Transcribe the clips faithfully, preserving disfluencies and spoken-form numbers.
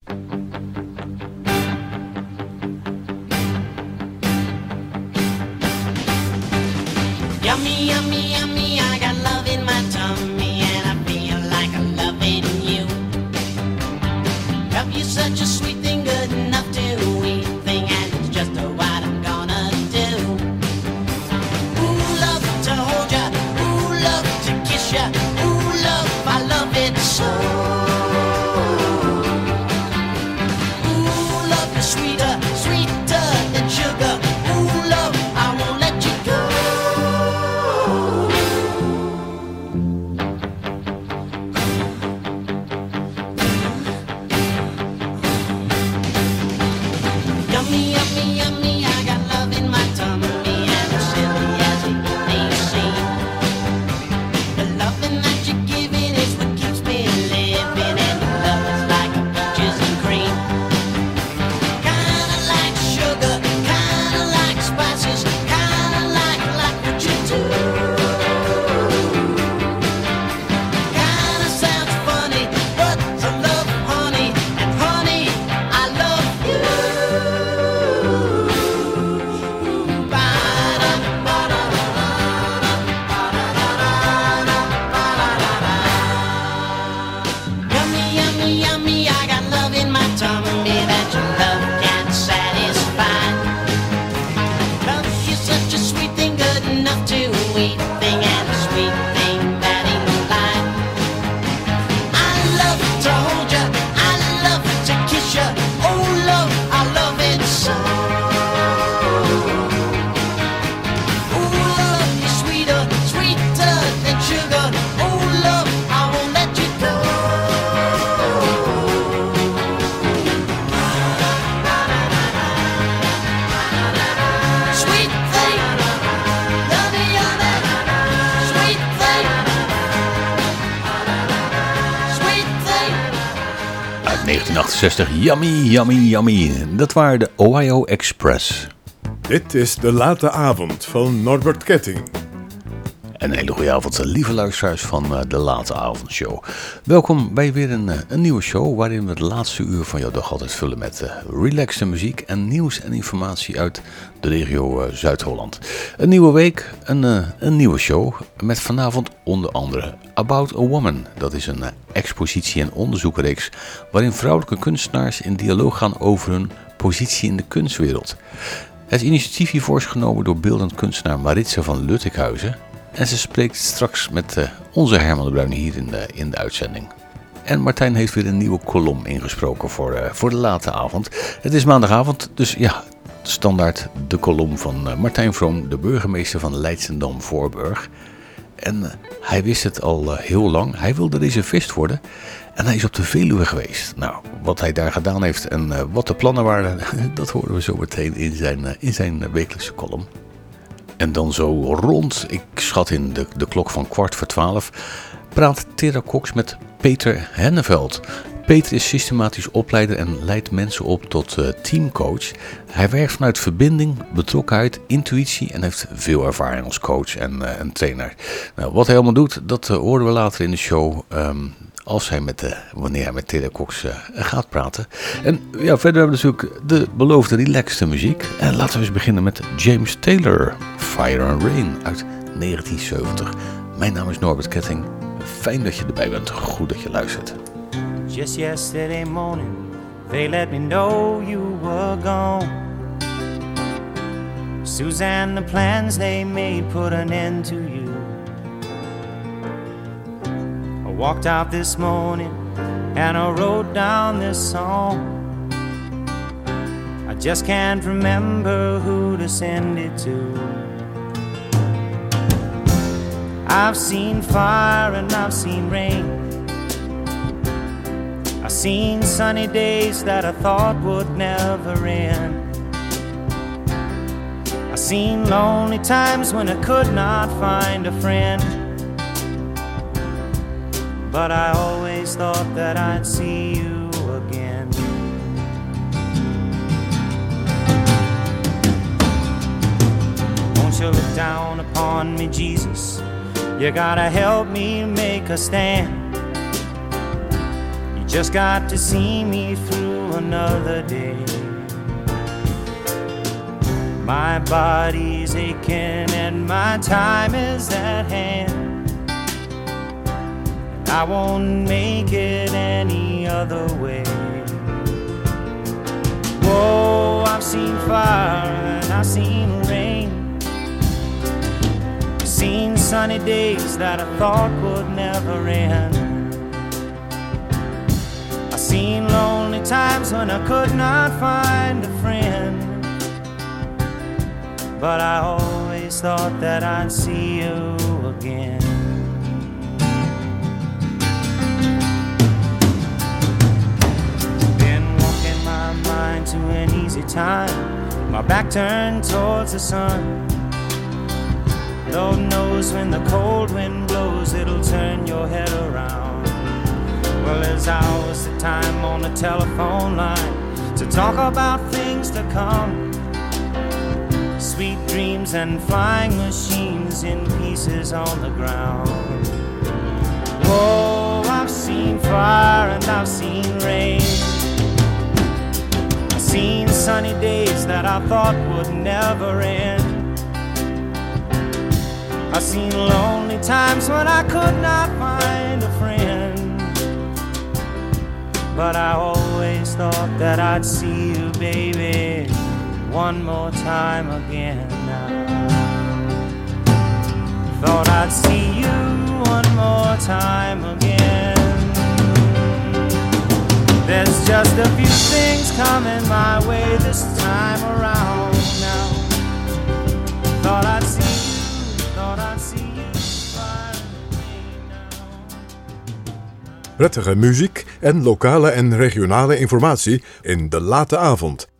Yummy, yummy, yummy, I got love in my tummy and I feel like I'm loving you. Love you such a sweet thing, good enough to eat thing, and it's just what I'm gonna do. Ooh, love to hold ya, ooh, love to kiss ya, ooh, love, I love it so. Ooh, love is sweeter, sweeter than sugar, ooh, love, I won't let you go. Yummy, yummy, yummy, I got love in my tummy, and as silly as it may seem, the loving that you're giving is what keeps me living, and your love is like peaches and cream. Kinda like sugar, kinda like spices, kinda like, like what you do. Kinda sounds funny, but I love honey, and honey, I love you. Yummy, yummy, yummy, I got love in my tummy that your love can't satisfy. Love is such a sweet thing, good enough to eat thing, and a sweet thing that ain't lie. I love to hold ya, I love to kiss ya, oh love, I love it so. Ooh, love is sweeter, sweeter than sugar, oh love, I won't let you go. Sweet thing, yummy, yummy, sweet thing, sweet thing. Uit negentien achtenzestig, Yummy, Yummy, Yummy. Dat waren de Ohio Express. Dit is De Late Avond van Norbert Ketting. Een hele goede avond, lieve luisteraars van uh, de Late Avondshow. Welkom bij weer een, uh, een nieuwe show waarin we het laatste uur van jouw dag altijd vullen met uh, relaxte muziek en nieuws en informatie uit de regio uh, Zuid-Holland. Een nieuwe week, een, uh, een nieuwe show met vanavond onder andere About a Woman. Dat is een uh, expositie- en onderzoekreeks waarin vrouwelijke kunstenaars in dialoog gaan over hun positie in de kunstwereld. Het initiatief hiervoor is genomen door beeldend kunstenaar Maritza van Luttikhuizen. En ze spreekt straks met uh, onze Herman de Bruin hier in de, in de uitzending. En Martijn heeft weer een nieuwe kolom ingesproken voor, uh, voor de late avond. Het is maandagavond, dus ja, standaard de kolom van uh, Martijn Vroom, de burgemeester van Leidschendam-Voorburg. En uh, hij wist het al uh, heel lang, hij wilde reservist worden. En hij is op de Veluwe geweest. Nou, wat hij daar gedaan heeft en uh, wat de plannen waren, dat horen we zo meteen in zijn, uh, in zijn wekelijkse kolom. En dan zo rond, ik schat in de, de klok van kwart voor twaalf, praat Tera Cox met Peter Henneveld. Peter is systematisch opleider en leidt mensen op tot uh, teamcoach. Hij werkt vanuit verbinding, betrokkenheid, intuïtie en heeft veel ervaring als coach en, uh, en trainer. Nou, wat hij allemaal doet, dat uh, horen we later in de show. Um, Als hij met, uh, wanneer hij met Tera Cox uh, gaat praten. En ja, verder hebben we natuurlijk de beloofde relaxte muziek. En laten we eens beginnen met James Taylor, Fire and Rain uit negentien zeventig. Mijn naam is Norbert Ketting. Fijn dat je erbij bent. Goed dat je luistert. Just yesterday morning, they let me know you were gone. Suzanne, the plans they made put an end to you. I walked out this morning and I wrote down this song. I just can't remember who to send it to. I've seen fire and I've seen rain. I've seen sunny days that I thought would never end. I've seen lonely times when I could not find a friend. But I always thought that I'd see you again. Won't you look down upon me, Jesus? You gotta help me make a stand. You just got to see me through another day. My body's aching and my time is at hand. I won't make it any other way. Whoa, I've seen fire and I've seen rain. I've seen sunny days that I thought would never end. I've seen lonely times when I could not find a friend. But I always thought that I'd see you again. Been walking my mind to an easy time, my back turned towards the sun. Lord knows when the cold wind blows, it'll turn your head around. Well, there's hours of time on the telephone line to talk about things to come. Sweet dreams and flying machines in pieces on the ground. Whoa, I've seen fire and I've seen rain. I've seen sunny days that I thought would never end. I've seen lonely times when I could not find a friend. But I always thought that I'd see you, baby, one more time again now. Thought I'd see you one more time again. There's just a few things coming my way this time around now. Thought I'd see you, thought I'd see you finally now. Prettige muziek en lokale en regionale informatie in de late avond.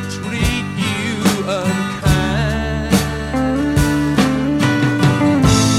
Treat you unkind.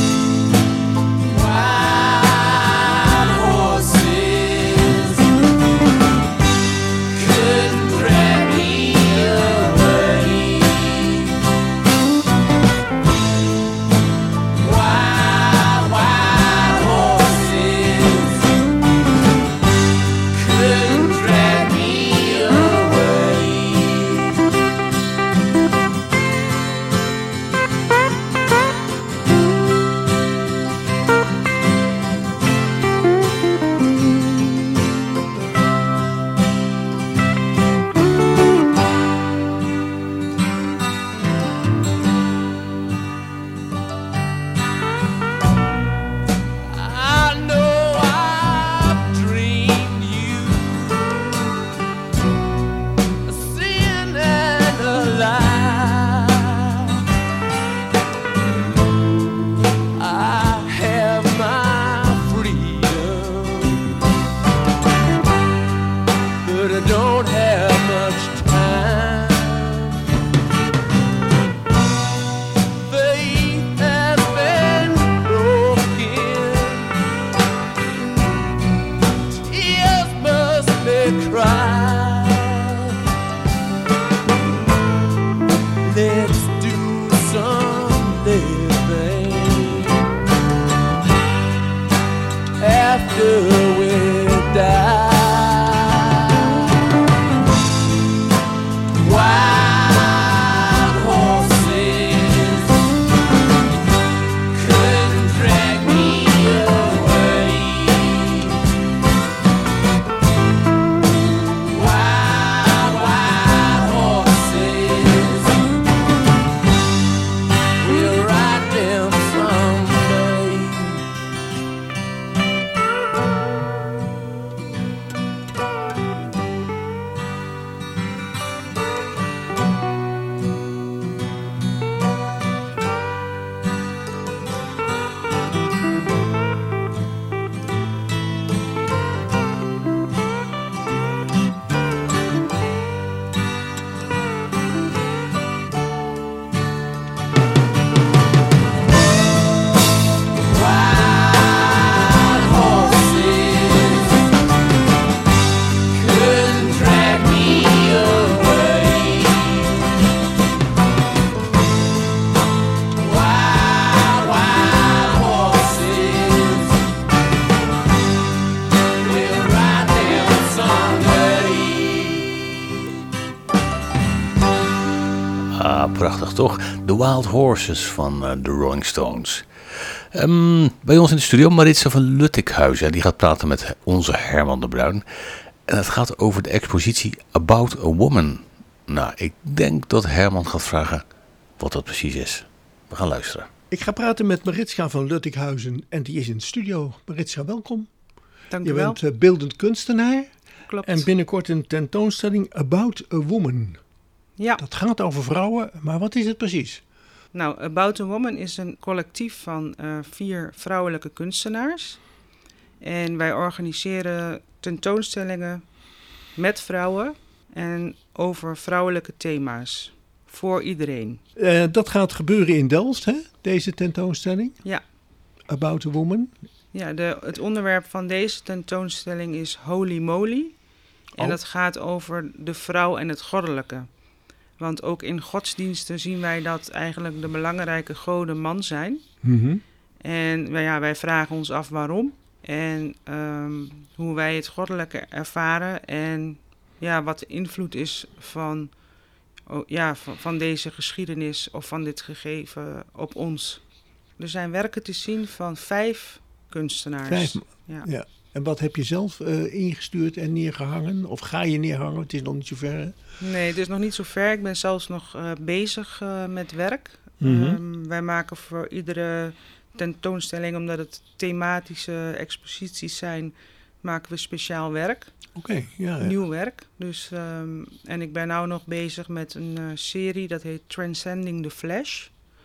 prachtig toch? The Wild Horses van uh, de Rolling Stones. Um, bij ons in de studio Maritza van Luttikhuizen. Die gaat praten met onze Herman de Bruin. En het gaat over de expositie About a Woman. Nou, ik denk dat Herman gaat vragen wat dat precies is. We gaan luisteren. Ik ga praten met Maritza van Luttikhuizen en die is in de studio. Maritza, welkom. Dank je u wel. bent uh, beeldend kunstenaar. Klopt. En binnenkort een tentoonstelling About a Woman. Ja. Dat gaat over vrouwen, maar wat is het precies? Nou, About a Woman is een collectief van uh, vier vrouwelijke kunstenaars. En wij organiseren tentoonstellingen met vrouwen en over vrouwelijke thema's. Voor iedereen. Uh, dat gaat gebeuren in Delft, hè? Deze tentoonstelling? Ja. About a Woman. Ja, de, het onderwerp van deze tentoonstelling is Holy Moly. En Oh. dat gaat over de vrouw en het goddelijke. Want ook in godsdiensten zien wij dat eigenlijk de belangrijke goden man zijn. Mm-hmm. En wij, ja, wij vragen ons af waarom. En um, hoe wij het goddelijke ervaren. En ja, wat de invloed is van, oh, ja, van, van deze geschiedenis of van dit gegeven op ons. Er zijn werken te zien van vijf kunstenaars. Vijf. Ja. Ja. En wat heb je zelf uh, ingestuurd en neergehangen? Of ga je neerhangen? Het is nog niet zo ver. Hè? Nee, het is nog niet zo ver. Ik ben zelfs nog uh, bezig uh, met werk. Mm-hmm. Um, wij maken voor iedere tentoonstelling, omdat het thematische exposities zijn, maken we speciaal werk. Oké, okay, ja, ja. Nieuw werk. Dus, um, en ik ben nu nog bezig met een uh, serie, dat heet Transcending the Flesh.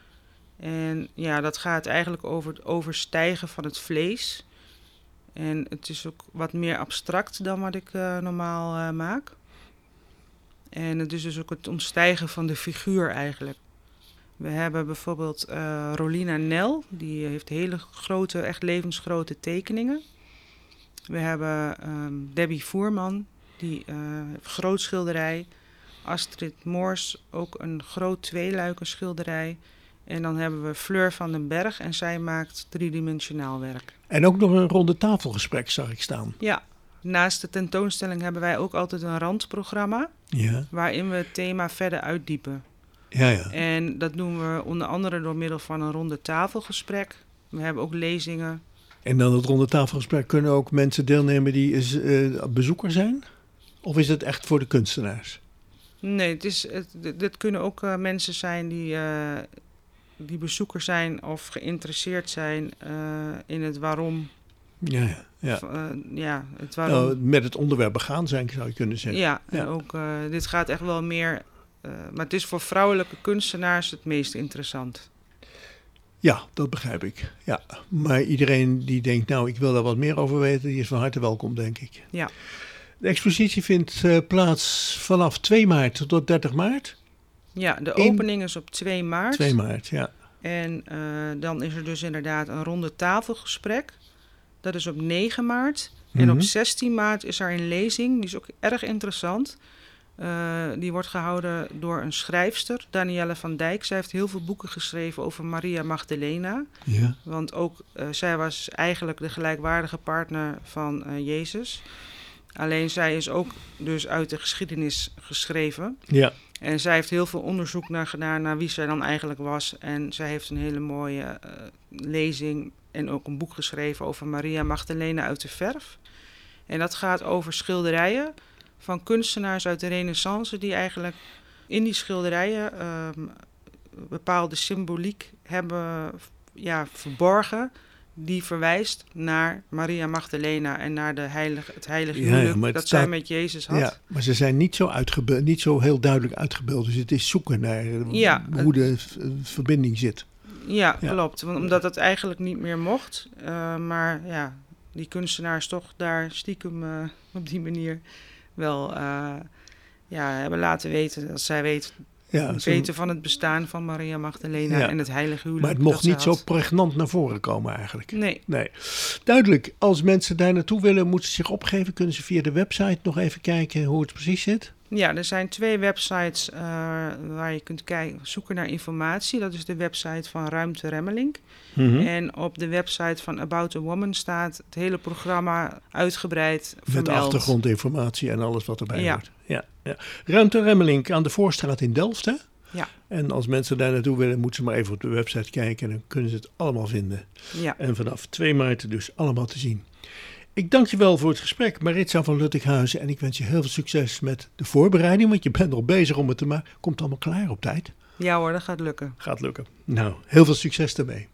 En ja, dat gaat eigenlijk over het overstijgen van het vlees. En het is ook wat meer abstract dan wat ik uh, normaal uh, maak. En het is dus ook het ontstijgen van de figuur eigenlijk. We hebben bijvoorbeeld uh, Rolina Nel, die heeft hele grote, echt levensgrote tekeningen. We hebben um, Debbie Voerman, die uh, heeft groot schilderij. Astrid Moors, ook een groot tweeluiken schilderij. En dan hebben we Fleur van den Berg en zij maakt driedimensionaal werk. En ook nog een ronde tafelgesprek zag ik staan. Ja, naast de tentoonstelling hebben wij ook altijd een randprogramma. Ja. Waarin we het thema verder uitdiepen. Ja, ja. En dat doen we onder andere door middel van een ronde tafelgesprek. We hebben ook lezingen. En dan het ronde tafelgesprek kunnen ook mensen deelnemen die uh, bezoeker zijn? Of is het echt voor de kunstenaars? Nee, het is, het, dit kunnen ook uh, mensen zijn die, uh, die bezoeker zijn of geïnteresseerd zijn uh, in het waarom. Ja, ja. Ja. Uh, ja, het waarom. Nou, met het onderwerp begaan zijn, zou je kunnen zeggen. Ja, ja. En ook, uh, dit gaat echt wel meer. Uh, maar het is voor vrouwelijke kunstenaars het meest interessant. Ja, dat begrijp ik. Ja. Maar iedereen die denkt, nou, ik wil daar wat meer over weten, die is van harte welkom, denk ik. Ja. De expositie vindt uh, plaats vanaf twee maart tot dertig maart. Ja, de In... opening is op twee maart. twee maart, ja. En uh, dan is er dus inderdaad een ronde tafelgesprek. Dat is op negen maart. Mm-hmm. En op zestien maart is er een lezing, die is ook erg interessant. Uh, die wordt gehouden door een schrijfster, Danielle van Dijk. Zij heeft heel veel boeken geschreven over Maria Magdalena. Ja. Want ook uh, zij was eigenlijk de gelijkwaardige partner van uh, Jezus. Alleen zij is ook dus uit de geschiedenis geschreven. Ja. En zij heeft heel veel onderzoek naar gedaan naar wie zij dan eigenlijk was. En zij heeft een hele mooie uh, lezing en ook een boek geschreven over Maria Magdalena uit de verf. En dat gaat over schilderijen van kunstenaars uit de Renaissance die eigenlijk in die schilderijen uh, bepaalde symboliek hebben ja, verborgen. Die verwijst naar Maria Magdalena en naar de heilige, het heilige ja, huwelijk ja, dat staat, zij met Jezus had. Ja, maar ze zijn niet zo, uitgebeeld, niet zo heel duidelijk uitgebeeld. Dus het is zoeken naar ja, hoe de uh, verbinding zit. Ja, ja, klopt. Want, omdat dat eigenlijk niet meer mocht. Uh, maar ja, die kunstenaars toch daar stiekem uh, op die manier wel uh, ja, hebben laten weten dat zij weet, ja, weten van het bestaan van Maria Magdalena ja. en het heilige huwelijk. Maar het mocht niet had. zo pregnant naar voren komen eigenlijk. Nee. nee. Duidelijk, als mensen daar naartoe willen, moeten ze zich opgeven. Kunnen ze via de website nog even kijken hoe het precies zit? Ja, er zijn twee websites uh, waar je kunt kijken, zoeken naar informatie. Dat is de website van Ruimte Remmelink. Mm-hmm. En op de website van About a Woman staat het hele programma uitgebreid vermeld. Met achtergrondinformatie en alles wat erbij ja. hoort. Ja, ja. Ruimte Remmelink aan de Voorstraat in Delft, hè? Ja. En als mensen daar naartoe willen, moeten ze maar even op de website kijken. En dan kunnen ze het allemaal vinden. Ja. En vanaf twee maart dus allemaal te zien. Ik dank je wel voor het gesprek, Maritza van Luttighuizen. En ik wens je heel veel succes met de voorbereiding. Want je bent nog bezig om het te maken. Komt allemaal klaar op tijd? Ja hoor, dat gaat lukken. Gaat lukken. Nou, heel veel succes daarmee.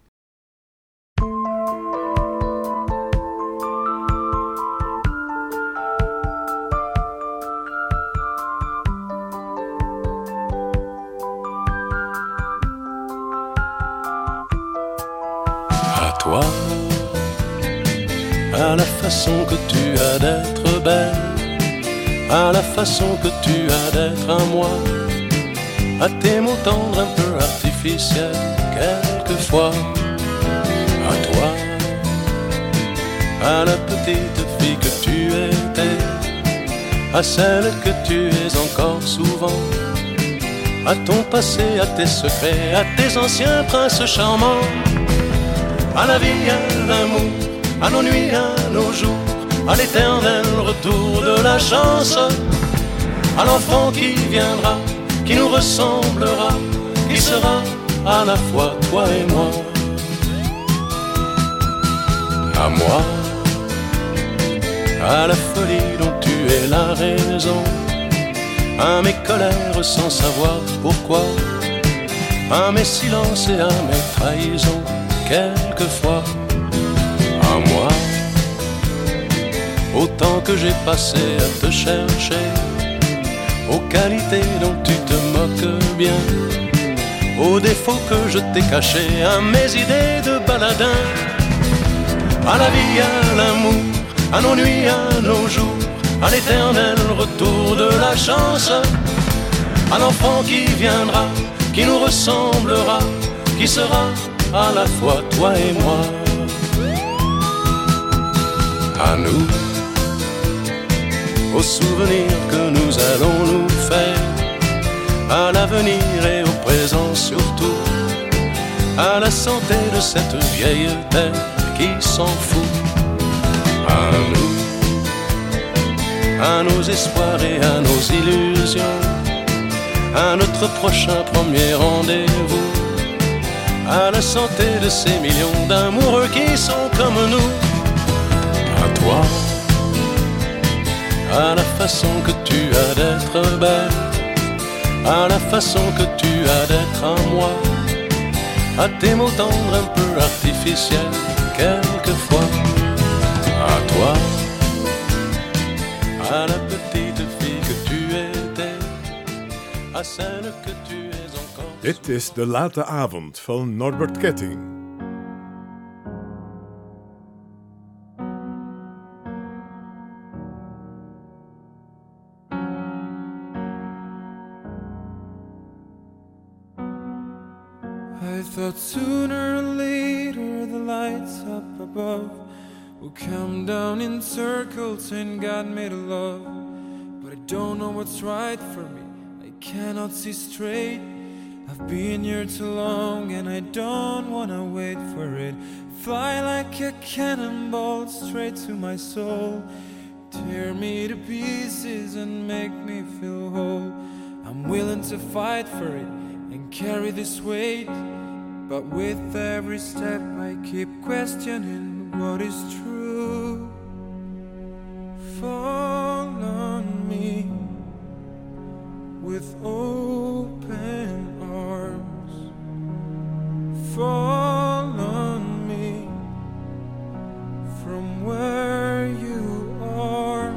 Toi, à la façon que tu as d'être belle, à la façon que tu as d'être à moi, à tes mots tendres un peu artificiels quelquefois, à toi, à la petite fille que tu étais, à celle que tu es encore souvent, à ton passé, à tes secrets, à tes anciens princes charmants. À la vie, à l'amour, à nos nuits, à nos jours, à l'éternel retour de la chance, à l'enfant qui viendra, qui nous ressemblera, qui sera à la fois toi et moi. À moi, à la folie dont tu es la raison, à mes colères sans savoir pourquoi, à mes silences et à mes trahisons. Quelquefois, à moi, au temps que j'ai passé à te chercher, aux qualités dont tu te moques bien, aux défauts que je t'ai cachés, à mes idées de baladin, à la vie, à l'amour, à nos nuits, à nos jours, à l'éternel retour de la chance, à l'enfant qui viendra, qui nous ressemblera, qui sera à la fois toi et moi. À nous, aux souvenirs que nous allons nous faire, à l'avenir et au présent surtout, à la santé de cette vieille terre qui s'en fout. À nous, à nos espoirs et à nos illusions, à notre prochain premier rendez-vous, à la santé de ces millions d'amoureux qui sont comme nous. À toi, à la façon que tu as d'être belle, à la façon que tu as d'être à moi, à tes mots tendres un peu artificiels quelquefois. À toi, à la petite fille que tu étais, à celle que tu es encore. Dit is De Late Avond van Norbert Ketting. I thought sooner or later the lights up above will come down in circles and God made a love. But I don't know what's right for me, I cannot see straight. I've been here too long and I don't wanna wait for it. Fly like a cannonball straight to my soul. Tear me to pieces and make me feel whole. I'm willing to fight for it and carry this weight. But with every step I keep questioning what is true. Fall on me with open arms. Fall on me from where you are.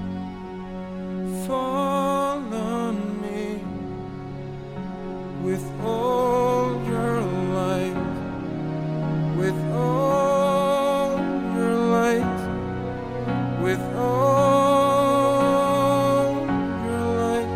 Fall on me with all your light, with all your light, with all your light.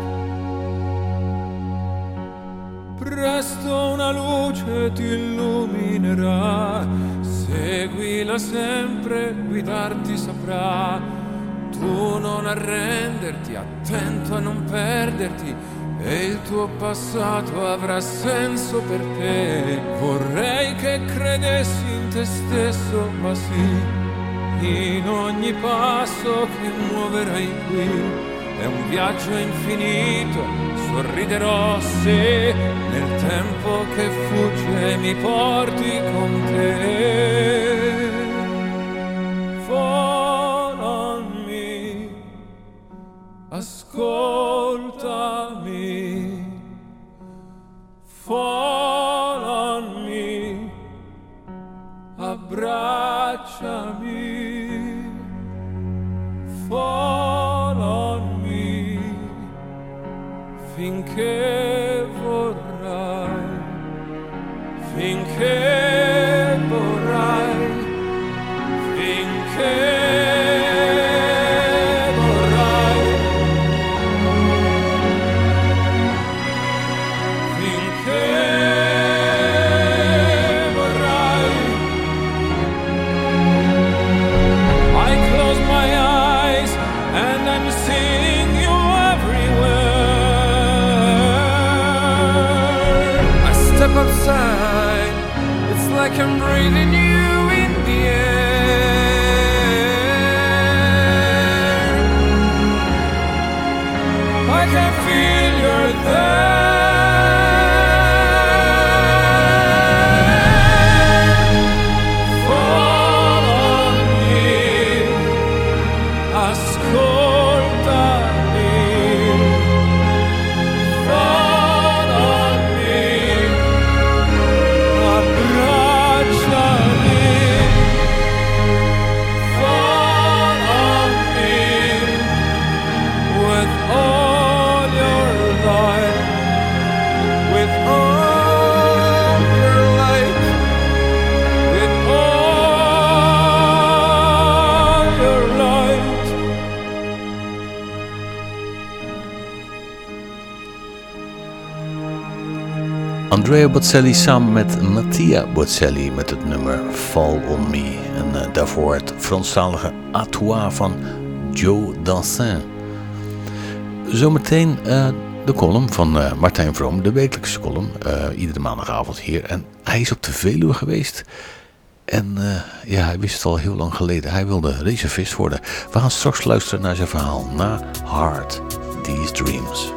Presto una luce ti illuminerà, seguila sempre, guidarti saprà. Tu non arrenderti, attento a non perderti, e il tuo passato avrà senso per te. Vorrei che credessi in te stesso, ma sì, in ogni passo che muoverai qui è un viaggio infinito su sorriderò se nel tempo che fugge mi porti con te. Fall on me, ascoltami. Fall on me, abbracciami. Fall on me, finché vorrai, finché vorrai, finché vorrai, finché vorrai. I close my eyes and I'm seeing you everywhere. I step outside, it's like I'm breathing you in the air. I can feel you're there. Fall on me, ascoltami. Fall on me, abbracciami. Fall on me with all your light, with all your light, with all your light. Andrea Bocelli samen met Mattia Bocelli met het nummer Fall on Me. En uh, daarvoor het Franstalige À Toi van Joe Dassin. Zometeen uh, de column van uh, Martijn Vroom, de wekelijkse column. Uh, iedere maandagavond hier. En hij is op de Veluwe geweest. En uh, ja, hij wist het al heel lang geleden. Hij wilde reservist worden. We gaan straks luisteren naar zijn verhaal. Na Hard These Dreams.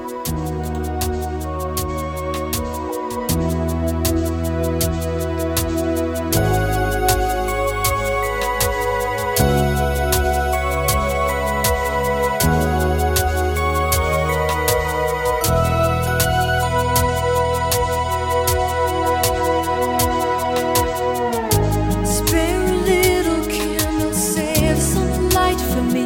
Spare a little candle, save some light for me.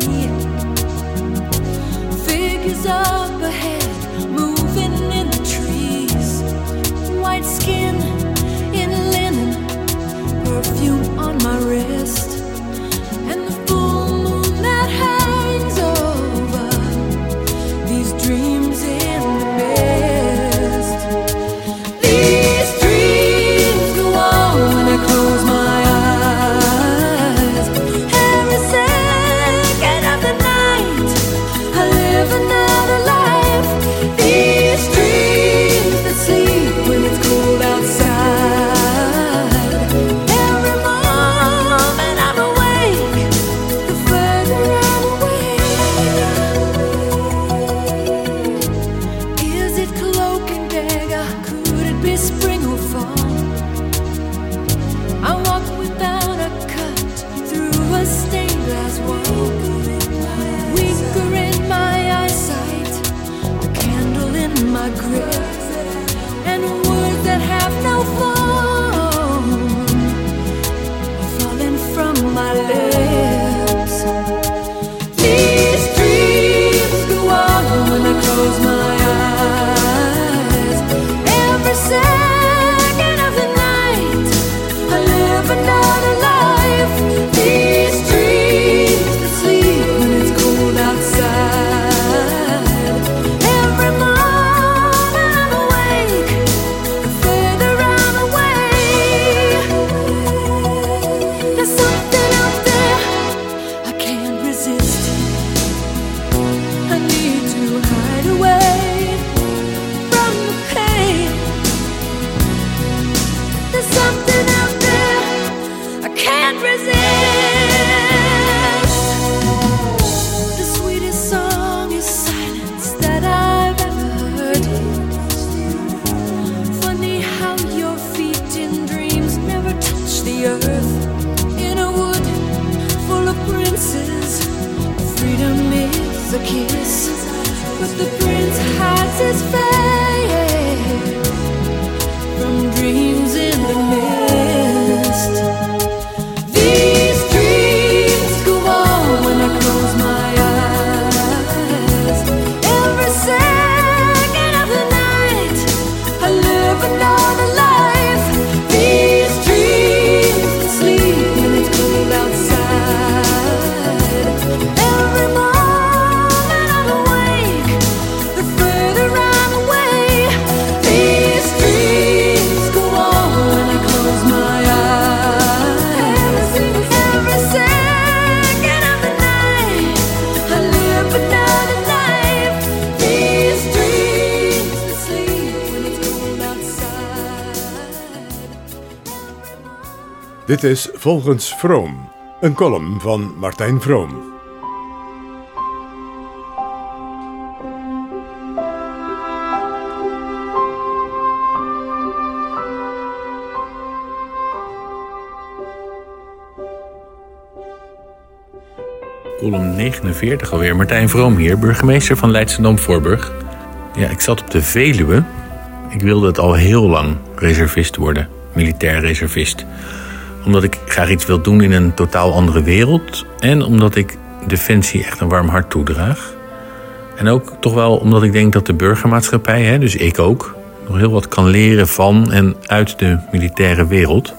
Figures up ahead, moving in the trees. White skin in linen, perfume on my wrist, and the full moon that hangs over these dreams in the mist. These dreams go on when I close my eyes. Every second of the night, I live another life. These dreams that sleep when it's cold outside. Every moment I'm awake, the further I'm away. Is it cloak and dagger? Could it be spring or fall? I walk without a cut through a stained glass wall. Weaker in my eyesight, a candle in my grip, and words that have no form are falling from my lips. These dreams go on when I close my eyes. Every second Dit is Volgens Vroom, een column van Martijn Vroom. Column negenenveertig alweer. Martijn Vroom hier, burgemeester van Leidschendam-Voorburg. Ja, ik zat op de Veluwe. Ik wilde het al heel lang reservist worden, militair reservist. Omdat ik graag iets wil doen in een totaal andere wereld. En omdat ik Defensie echt een warm hart toedraag. En ook toch wel omdat ik denk dat de burgermaatschappij, hè, dus ik ook, nog heel wat kan leren van en uit de militaire wereld.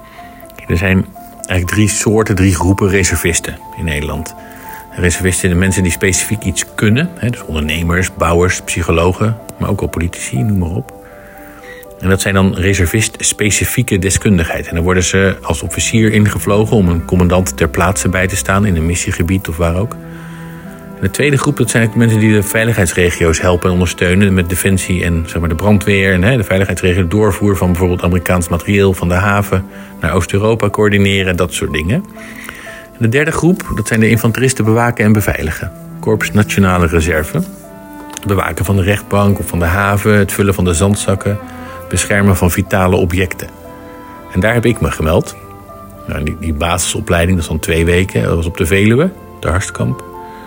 Er zijn eigenlijk drie soorten, drie groepen reservisten in Nederland. Reservisten zijn de mensen die specifiek iets kunnen. Hè, dus ondernemers, bouwers, psychologen, maar ook al politici, noem maar op. En dat zijn dan reservist-specifieke deskundigheid. En dan worden ze als officier ingevlogen om een commandant ter plaatse bij te staan in een missiegebied of waar ook. En de tweede groep, dat zijn de mensen die de veiligheidsregio's helpen en ondersteunen met defensie en zeg maar, de brandweer en hè, de veiligheidsregio, doorvoer van bijvoorbeeld Amerikaans materieel van de haven naar Oost-Europa coördineren, dat soort dingen. En de derde groep, dat zijn de infanteristen bewaken en beveiligen. Korps Nationale Reserve. Bewaken van de rechtbank of van de haven, het vullen van de zandzakken, beschermen van vitale objecten. En daar heb ik me gemeld. Nou, die, die basisopleiding, dat is dan twee weken, dat was op de Veluwe, de Harstkamp.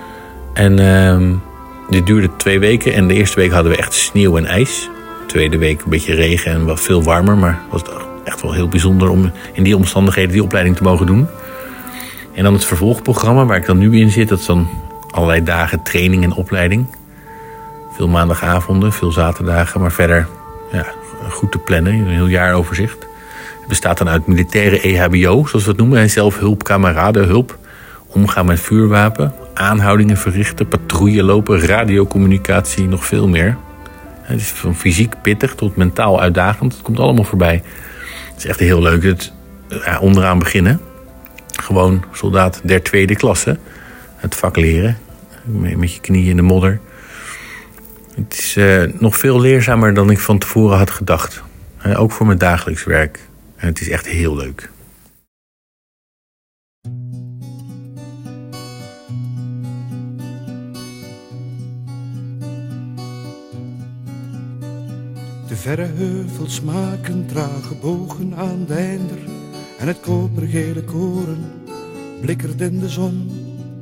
En uh, dit duurde twee weken en de eerste week hadden we echt sneeuw en ijs. De tweede week een beetje regen en wat veel warmer, maar was het echt wel heel bijzonder om in die omstandigheden die opleiding te mogen doen. En dan het vervolgprogramma waar ik dan nu in zit, dat is dan allerlei dagen training en opleiding. Veel maandagavonden, veel zaterdagen, maar verder ja, goed te plannen, een heel jaaroverzicht. Het bestaat dan uit militaire E H B O, zoals we het noemen, zelfhulp, kameradenhulp, omgaan met vuurwapen, aanhoudingen verrichten, patrouille lopen, radiocommunicatie, nog veel meer. Het is van fysiek pittig tot mentaal uitdagend, het komt allemaal voorbij. Het is echt heel leuk, het ja, onderaan beginnen. Gewoon soldaat der tweede klasse, het vak leren, met je knieën in de modder. Het is uh, nog veel leerzamer dan ik van tevoren had gedacht. Uh, ook voor mijn dagelijks werk. En het is echt heel leuk. De verre heuvels maken trage bogen aan de einder. En het kopergele koren blikkert in de zon.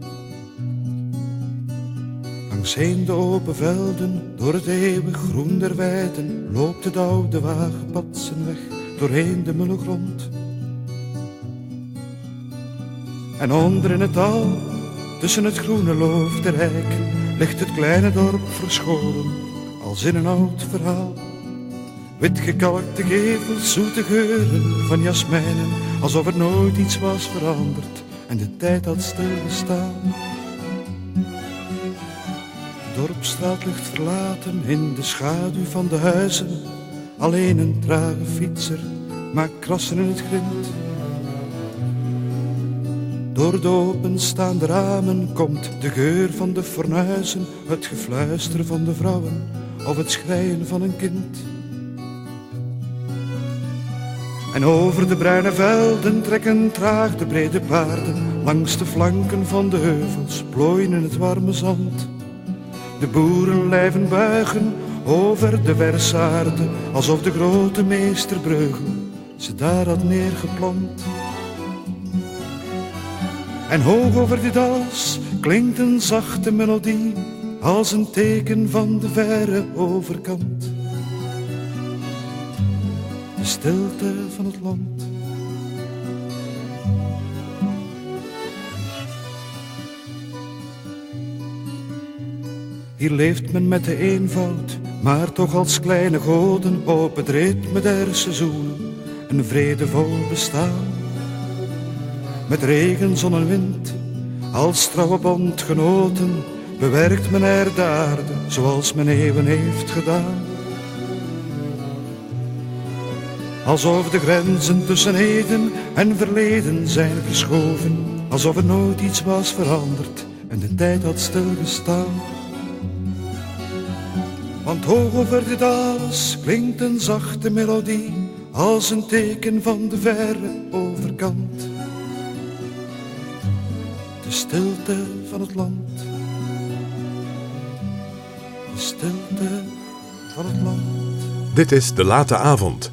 Langs heen de open velden, door het eeuwig groen der weiden, loopt het oude wagenpad zijn weg, doorheen de mulle grond. En onder in het dal, tussen het groene loof der eiken, ligt het kleine dorp verscholen, als in een oud verhaal. Witgekalkte gevels, zoete geuren van jasmijnen, alsof er nooit iets was veranderd en de tijd had stilgestaan. De dorpstraat ligt verlaten in de schaduw van de huizen. Alleen een trage fietser maakt krassen in het grind. Door de openstaande ramen komt de geur van de fornuizen, het gefluister van de vrouwen of het schreien van een kind. En over de bruine velden trekken traag de brede paarden, langs de flanken van de heuvels plooien in het warme zand. De boerenlijven buigen over de versaarde, alsof de grote meester Breugel ze daar had neergeplant. En hoog over dit alles klinkt een zachte melodie, als een teken van de verre overkant. De stilte van het land. Hier leeft men met de eenvoud, maar toch als kleine goden op het ritme der seizoenen, een vredevol bestaan. Met regen, zon en wind, als trouwe bondgenoten, bewerkt men er de aarde, zoals men eeuwen heeft gedaan. Alsof de grenzen tussen heden en verleden zijn verschoven, alsof er nooit iets was veranderd en de tijd had stilgestaan. Want hoog over dit alles klinkt een zachte melodie, als een teken van de verre overkant. De stilte van het land, de stilte van het land. Dit is De Late Avond.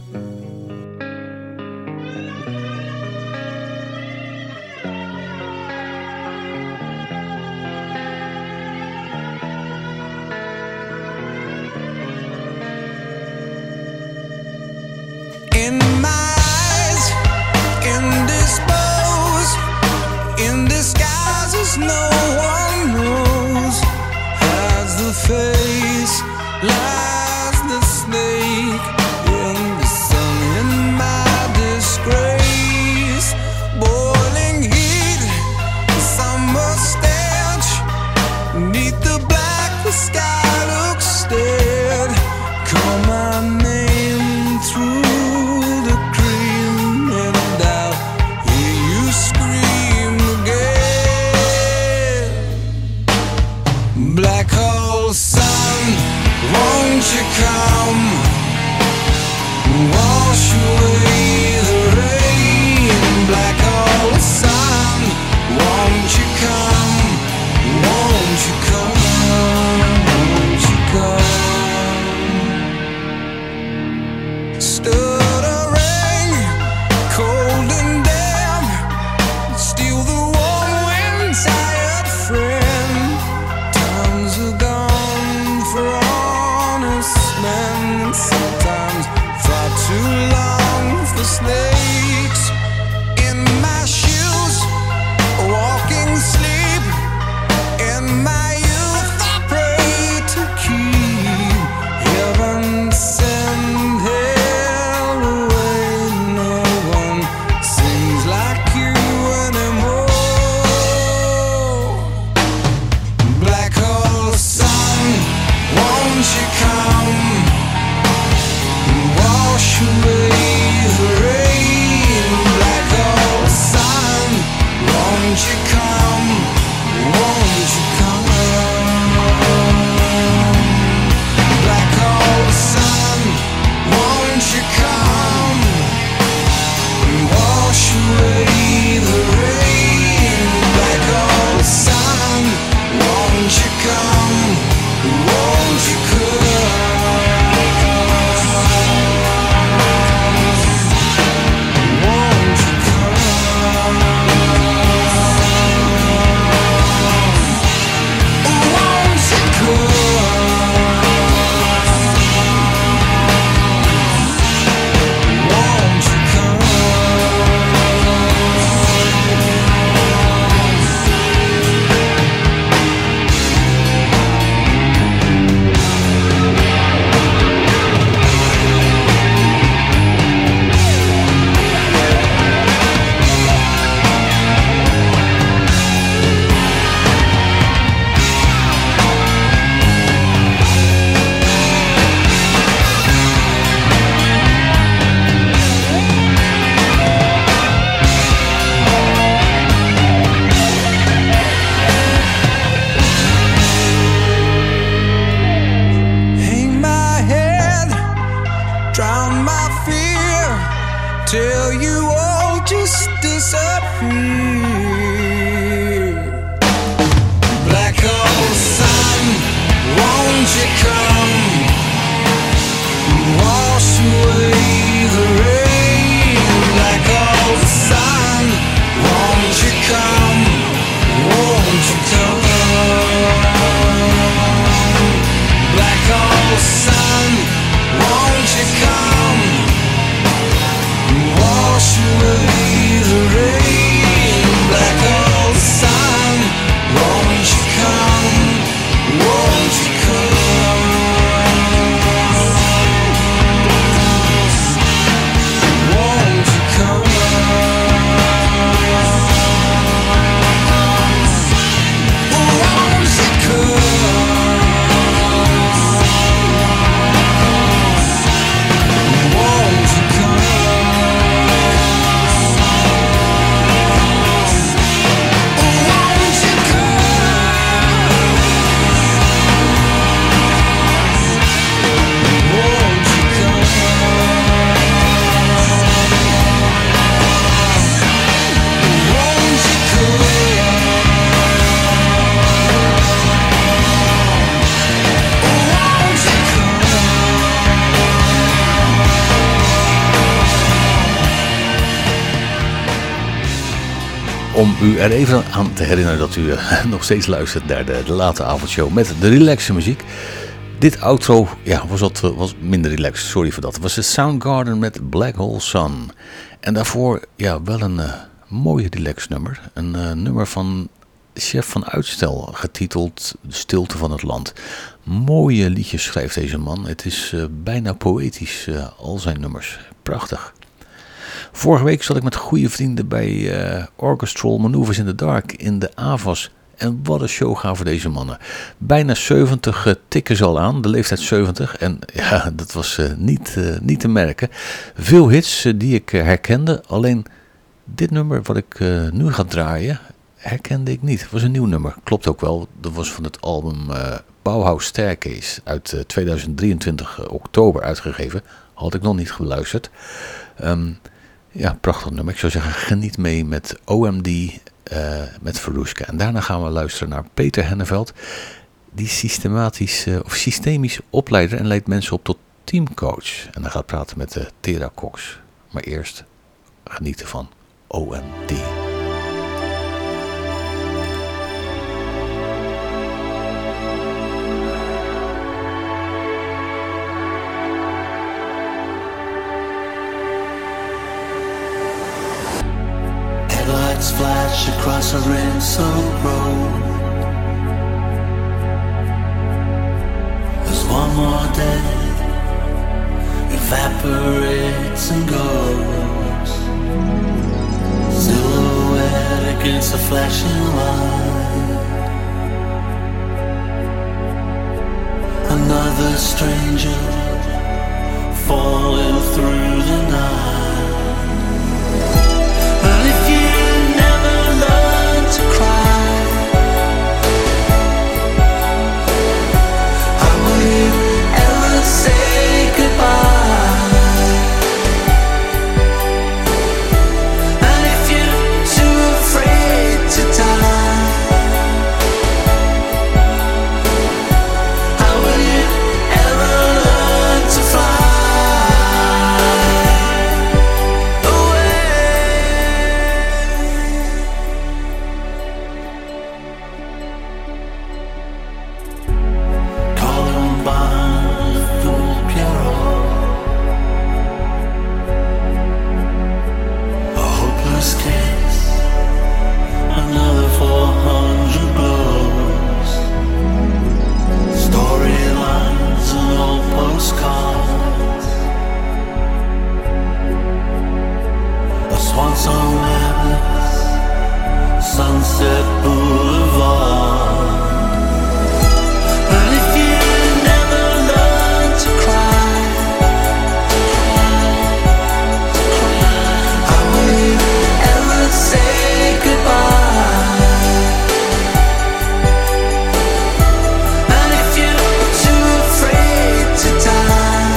In my eyes, indisposed, in disguises no one knows, has the face, lies the snake in the sun. In my disgrace, boiling heat, summer stench, neath the black the sky looks dead. Call my name through black hole sun, won't you come, wash away the rain. Black hole sun, won't you come, won't you come, won't you come. Stood a ring, cold and damp, steal the warm wind, tired friend. Sometimes far too long for snakes in my shoes, walking sleep. In my youth I pray to keep heaven send hell away. No one sings like you anymore. Black hole sun, won't you come, wash away the rain. om u er even aan te herinneren dat u uh, nog steeds luistert naar de, de late avondshow met de relaxe muziek. Dit outro ja, was, wat, was minder relaxed, sorry voor dat. Het was de Soundgarden met Black Hole Sun. En daarvoor ja, wel een uh, mooi relaxed nummer. Een uh, nummer van Chef van Uitstel, getiteld De Stilte van het Land. Mooie liedjes schrijft deze man. Het is uh, bijna poëtisch, uh, al zijn nummers. Prachtig. Vorige week zat ik met goede vrienden bij uh, Orchestral Maneuvers in the Dark in de A V A S. En wat een show gaan voor deze mannen. Bijna zeventig uh, tikken ze al aan, de leeftijd zeventig. En ja, dat was uh, niet, uh, niet te merken. Veel hits uh, die ik uh, herkende. Alleen dit nummer wat ik uh, nu ga draaien, herkende ik niet. Het was een nieuw nummer. Klopt ook wel. Dat was van het album uh, Bauhaus Staircase uit uh, tweeduizend drieëntwintig uh, oktober uitgegeven. Had ik nog niet geluisterd. Um, ja, prachtig nummer. Ik zou zeggen, geniet mee met O M D, uh, met Verouska. En daarna gaan we luisteren naar Peter Henneveld, die systematisch uh, of systemisch opleider en leidt mensen op tot teamcoach. En dan gaat praten met uh, Tera Cox. Maar eerst genieten van O M D. Headlights flash across a red-soaked road. As one more day evaporates and goes, silhouette against the flashing light. Another stranger falling through the night. To cry, how will you ever say goodbye? And if you're too afraid to die, how will you ever learn to fly? Sunset Boulevard. And if you never learn to cry, how will you ever say goodbye? And if you're too afraid to die,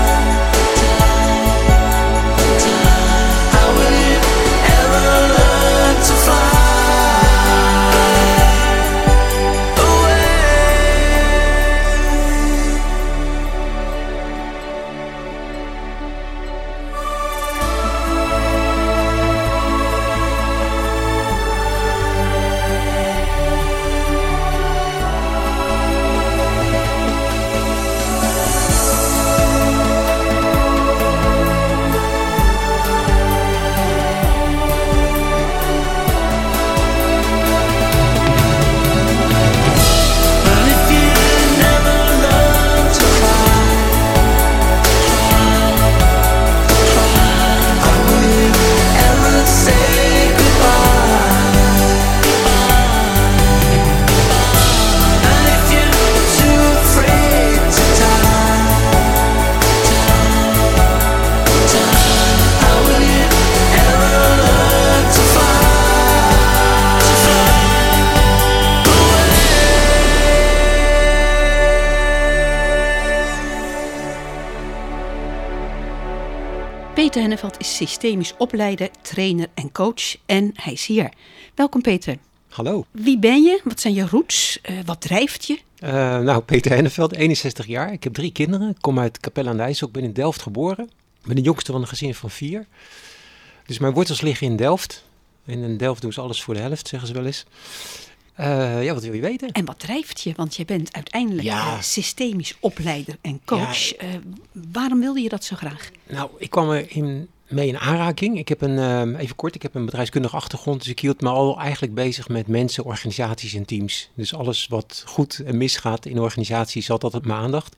how will you ever learn to fly? Peter Henneveld is systemisch opleider, trainer en coach en hij is hier. Welkom Peter. Hallo. Wie ben je? Wat zijn je roots? Uh, wat drijft je? Uh, nou, Peter Henneveld, eenenzestig jaar. Ik heb drie kinderen. Ik kom uit Capelle aan de IJssel. Ik ben in Delft geboren. Ik ben de jongste van een gezin van vier. Dus mijn wortels liggen in Delft. En in Delft doen ze alles voor de helft, zeggen ze wel eens. Uh, ja, wat wil je weten? En wat drijft je? Want je bent uiteindelijk ja. uh, systemisch opleider en coach. Ja. Uh, waarom wilde je dat zo graag? Nou, ik kwam er in, mee in aanraking. Ik heb een, uh, even kort, ik heb een bedrijfskundige achtergrond. Dus ik hield me al eigenlijk bezig met mensen, organisaties en teams. Dus alles wat goed en misgaat in organisaties had altijd mijn aandacht.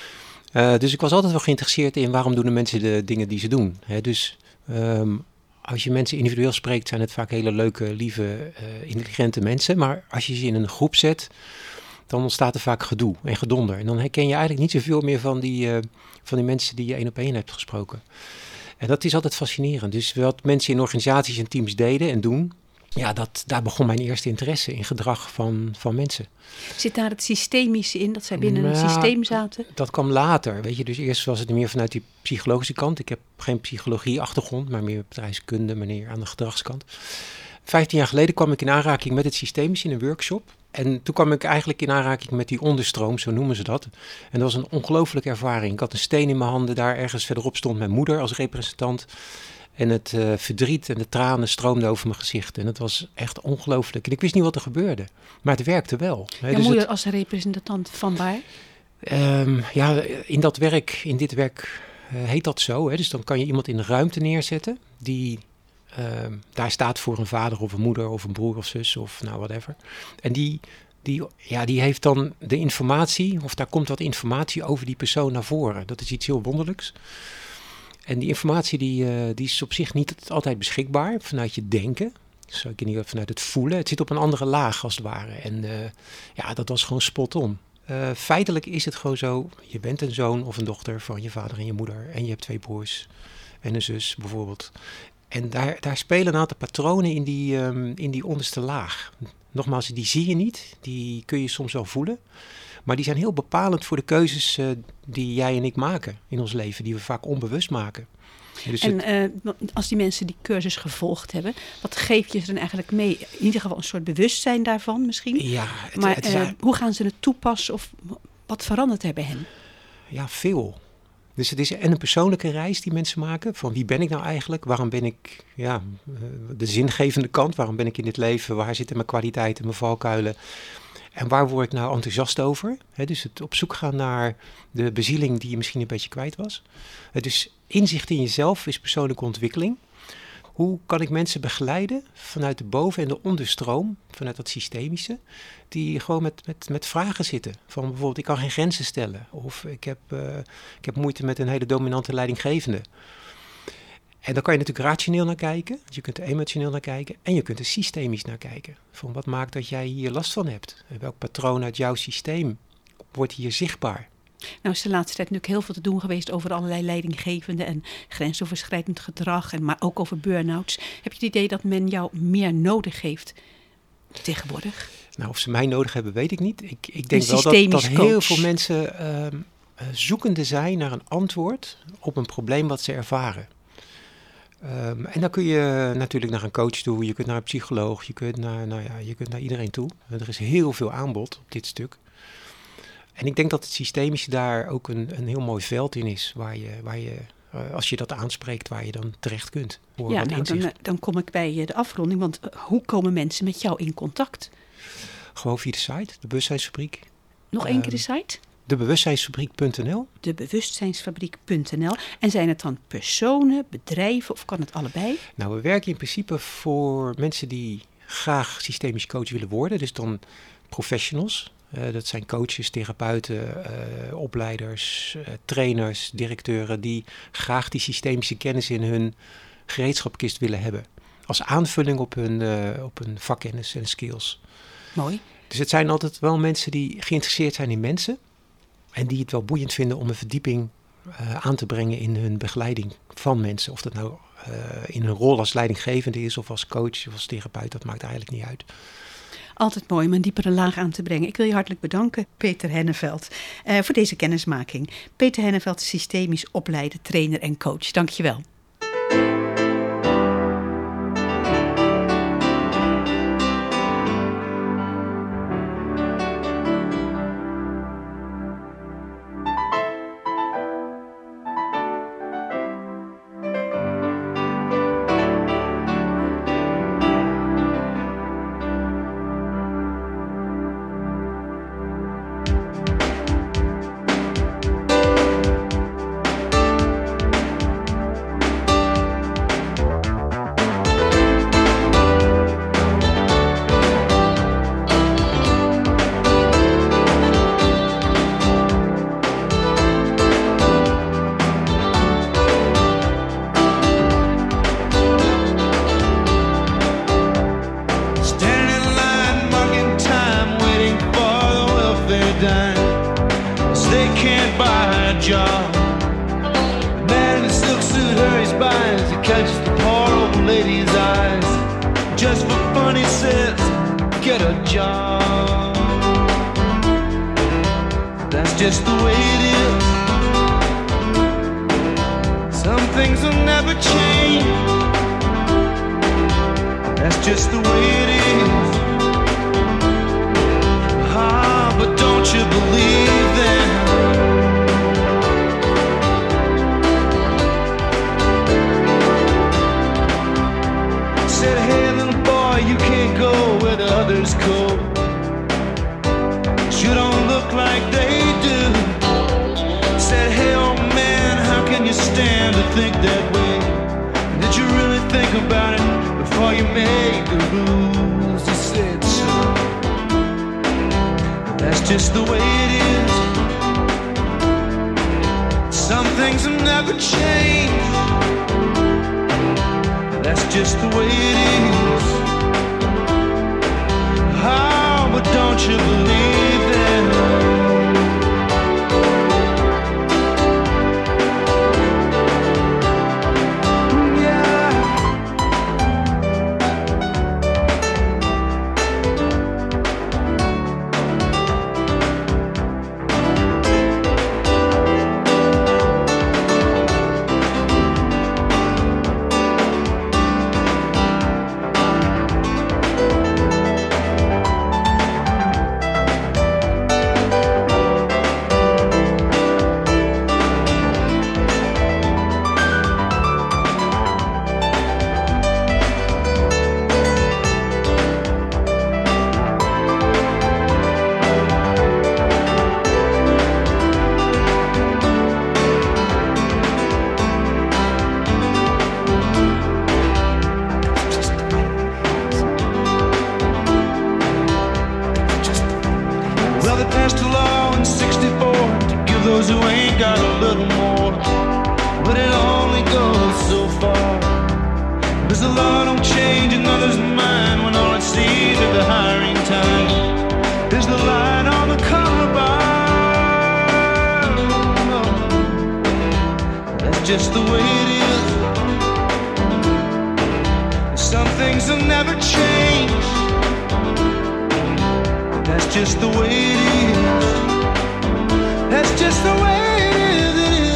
Uh, dus ik was altijd wel geïnteresseerd in waarom doen de mensen de dingen die ze doen. Hè, dus um, als je mensen individueel spreekt, zijn het vaak hele leuke, lieve, uh, intelligente mensen. Maar als je ze in een groep zet, dan ontstaat er vaak gedoe en gedonder. En dan herken je eigenlijk niet zoveel meer van die, uh, van die mensen die je één op één hebt gesproken. En dat is altijd fascinerend. Dus wat mensen in organisaties en teams deden en doen, ja, dat, daar begon mijn eerste interesse in gedrag van, van mensen. Zit daar het systemische in, dat zij binnen nou, een systeem zaten? Dat kwam later, weet je. Dus eerst was het meer vanuit die psychologische kant. Ik heb geen psychologie-achtergrond, maar meer bedrijfskunde, maar meer aan de gedragskant. Vijftien jaar geleden kwam ik in aanraking met het systemische in een workshop. En toen kwam ik eigenlijk in aanraking met die onderstroom, zo noemen ze dat. En dat was een ongelooflijke ervaring. Ik had een steen in mijn handen, daar ergens verderop stond mijn moeder als representant. En het uh, verdriet en de tranen stroomden over mijn gezicht. En het was echt ongelooflijk. En ik wist niet wat er gebeurde. Maar het werkte wel. Ja, dus moeder het, als representant van waar? Um, ja, in dat werk, in dit werk uh, heet dat zo. Hè? Dus dan kan je iemand in de ruimte neerzetten die uh, daar staat voor een vader of een moeder of een broer of zus of nou whatever. En die, die, ja, die heeft dan de informatie, of daar komt wat informatie over die persoon naar voren. Dat is iets heel wonderlijks. En die informatie die, uh, die is op zich niet altijd beschikbaar vanuit je denken. Zo, ik niet vanuit het voelen. Het zit op een andere laag als het ware. En uh, ja, dat was gewoon spot on. Uh, feitelijk is het gewoon zo. Je bent een zoon of een dochter van je vader en je moeder. En je hebt twee broers en een zus bijvoorbeeld. En daar, daar spelen een aantal patronen in die, um, in die onderste laag. Nogmaals, die zie je niet. Die kun je soms wel voelen. Maar die zijn heel bepalend voor de keuzes uh, die jij en ik maken in ons leven. Die we vaak onbewust maken. Dus en het... uh, als die mensen die cursus gevolgd hebben, wat geef je ze dan eigenlijk mee? In ieder geval een soort bewustzijn daarvan misschien. Ja, het, maar het is uh, a... hoe gaan ze het toepassen of wat verandert er bij hen? Ja, veel. Dus het is en een persoonlijke reis die mensen maken. Van wie ben ik nou eigenlijk? Waarom ben ik ja, de zingevende kant? Waarom ben ik in dit leven? Waar zitten mijn kwaliteiten, mijn valkuilen? En waar word ik nou enthousiast over? He, dus het op zoek gaan naar de bezieling die je misschien een beetje kwijt was. He, dus inzicht in jezelf is persoonlijke ontwikkeling. Hoe kan ik mensen begeleiden vanuit de boven- en de onderstroom, vanuit dat systemische, die gewoon met, met, met vragen zitten. Van bijvoorbeeld, ik kan geen grenzen stellen. Of ik heb, uh, ik heb moeite met een hele dominante leidinggevende. En dan kan je natuurlijk rationeel naar kijken, je kunt er emotioneel naar kijken en je kunt er systemisch naar kijken. Van wat maakt dat jij hier last van hebt? En welk patroon uit jouw systeem wordt hier zichtbaar? Nou is de laatste tijd natuurlijk heel veel te doen geweest over allerlei leidinggevende en grensoverschrijdend gedrag, en maar ook over burn-outs. Heb je het idee dat men jou meer nodig heeft tegenwoordig? Nou, of ze mij nodig hebben, weet ik niet. Ik, ik denk wel dat, dat heel veel mensen uh, zoekende zijn naar een antwoord op een probleem wat ze ervaren. Um, en dan kun je natuurlijk naar een coach toe, je kunt naar een psycholoog, je kunt naar, nou ja, je kunt naar iedereen toe. Er is heel veel aanbod op dit stuk. En ik denk dat het systemische daar ook een, een heel mooi veld in is, waar je, waar je uh, als je dat aanspreekt, waar je dan terecht kunt. Voor ja, wat nou, dan, dan kom ik bij de afronding, want uh, hoe komen mensen met jou in contact? Gewoon via de site, de Bewustzijnsfabriek. Nog één um, keer de site? de bewustzijnsfabriek punt n l. de bewustzijnsfabriek punt n l. En zijn het dan personen, bedrijven of kan het allebei? Nou, we werken in principe voor mensen die graag systemisch coach willen worden. Dus dan professionals. Uh, dat zijn coaches, therapeuten, uh, opleiders, uh, trainers, directeuren die graag die systemische kennis in hun gereedschapkist willen hebben. Als aanvulling op hun, uh, op hun vakkennis en skills. Mooi. Dus het zijn altijd wel mensen die geïnteresseerd zijn in mensen. En die het wel boeiend vinden om een verdieping uh, aan te brengen in hun begeleiding van mensen. Of dat nou uh, in hun rol als leidinggevende is of als coach of als therapeut, dat maakt eigenlijk niet uit. Altijd mooi om een diepere laag aan te brengen. Ik wil je hartelijk bedanken, Peter Henneveld, uh, voor deze kennismaking. Peter Henneveld, systemisch opleider, trainer en coach. Dank je wel. job. That's just the way it is. Some things will never change. That's just the way it is. Ah, but don't you believe that? Said, hey little boy, you can't go where the others go. You don't look like they do. Said, hey old man, how can you stand to think that way? Did you really think about it before you made the rules? He said so. That's just the way it is. Some things will never change. That's just the way it is. Oh, but don't you believe that? Just the way it is. Some things will never change. That's just the way it is. That's just the way it is. It is.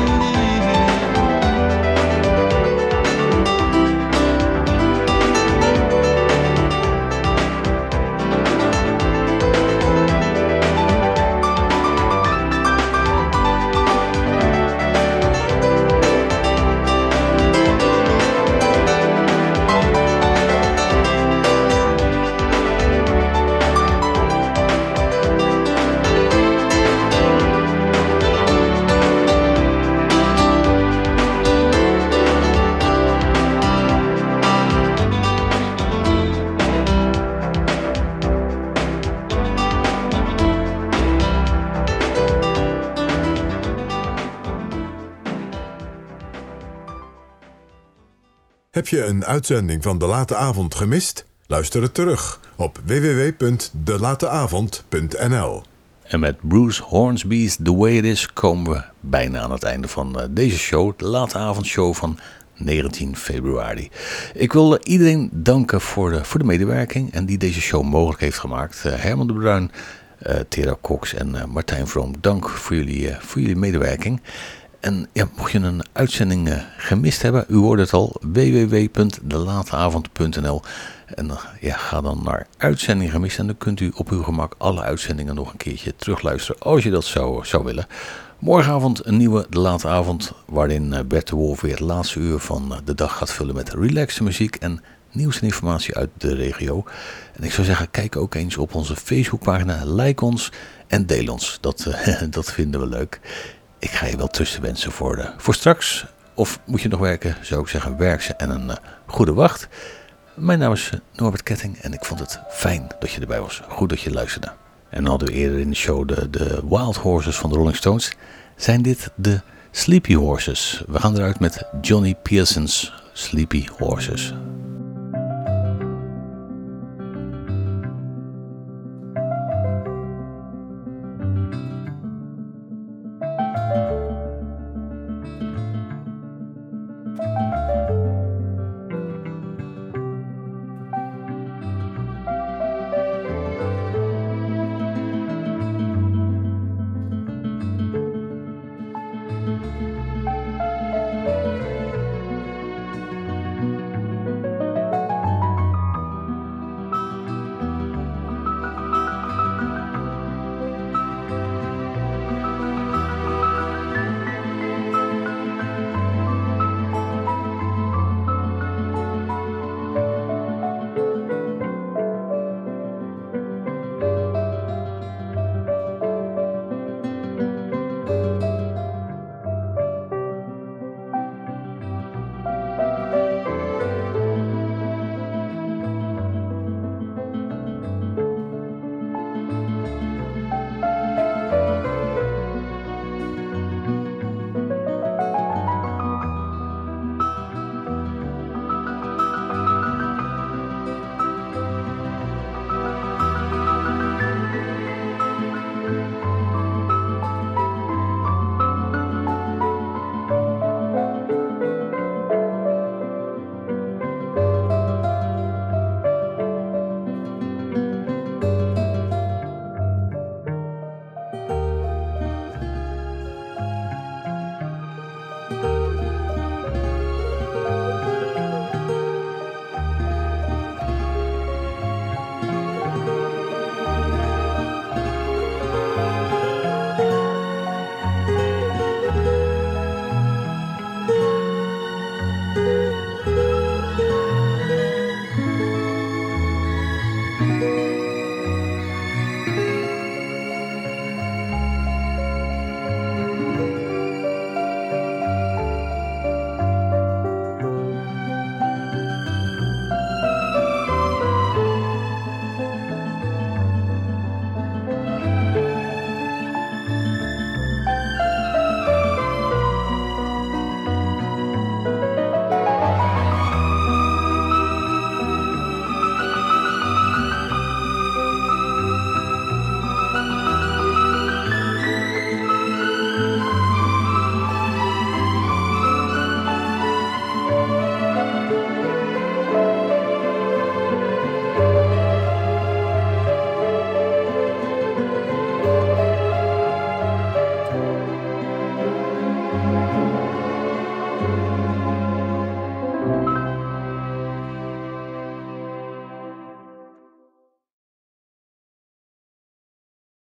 Heb je een uitzending van De Late Avond gemist? Luister het terug op w w w punt de late avond punt n l. En met Bruce Hornsby's The Way It Is komen we bijna aan het einde van deze show. De Late Avondshow van negentien februari. Ik wil iedereen danken voor de, voor de medewerking en die deze show mogelijk heeft gemaakt. Uh, Herman de Bruin, uh, Tera Cox en uh, Martijn Vroom, dank voor jullie, uh, voor jullie medewerking. En ja, mocht je een uitzending uh, gemist hebben, u hoort het al, w w w punt de late avond punt n l. En uh, ja, ga dan naar uitzending gemist en dan kunt u op uw gemak alle uitzendingen nog een keertje terugluisteren als je dat zou, zou willen. Morgenavond een nieuwe De Late Avond, waarin uh, Bert de Wolf weer het laatste uur van uh, de dag gaat vullen met relaxte muziek en nieuws en informatie uit de regio. En ik zou zeggen, kijk ook eens op onze Facebookpagina, like ons en deel ons. Dat, uh, dat vinden we leuk. Ik ga je wel tussen wensen voor, uh, voor straks. Of moet je nog werken, zou ik zeggen, werk ze en een uh, goede wacht. Mijn naam is uh, Norbert Ketting en ik vond het fijn dat je erbij was. Goed dat je luisterde. En hadden we eerder in de show de, de Wild Horses van de Rolling Stones. Zijn dit de Sleepy Horses? We gaan eruit met Johnny Pearson's Sleepy Horses.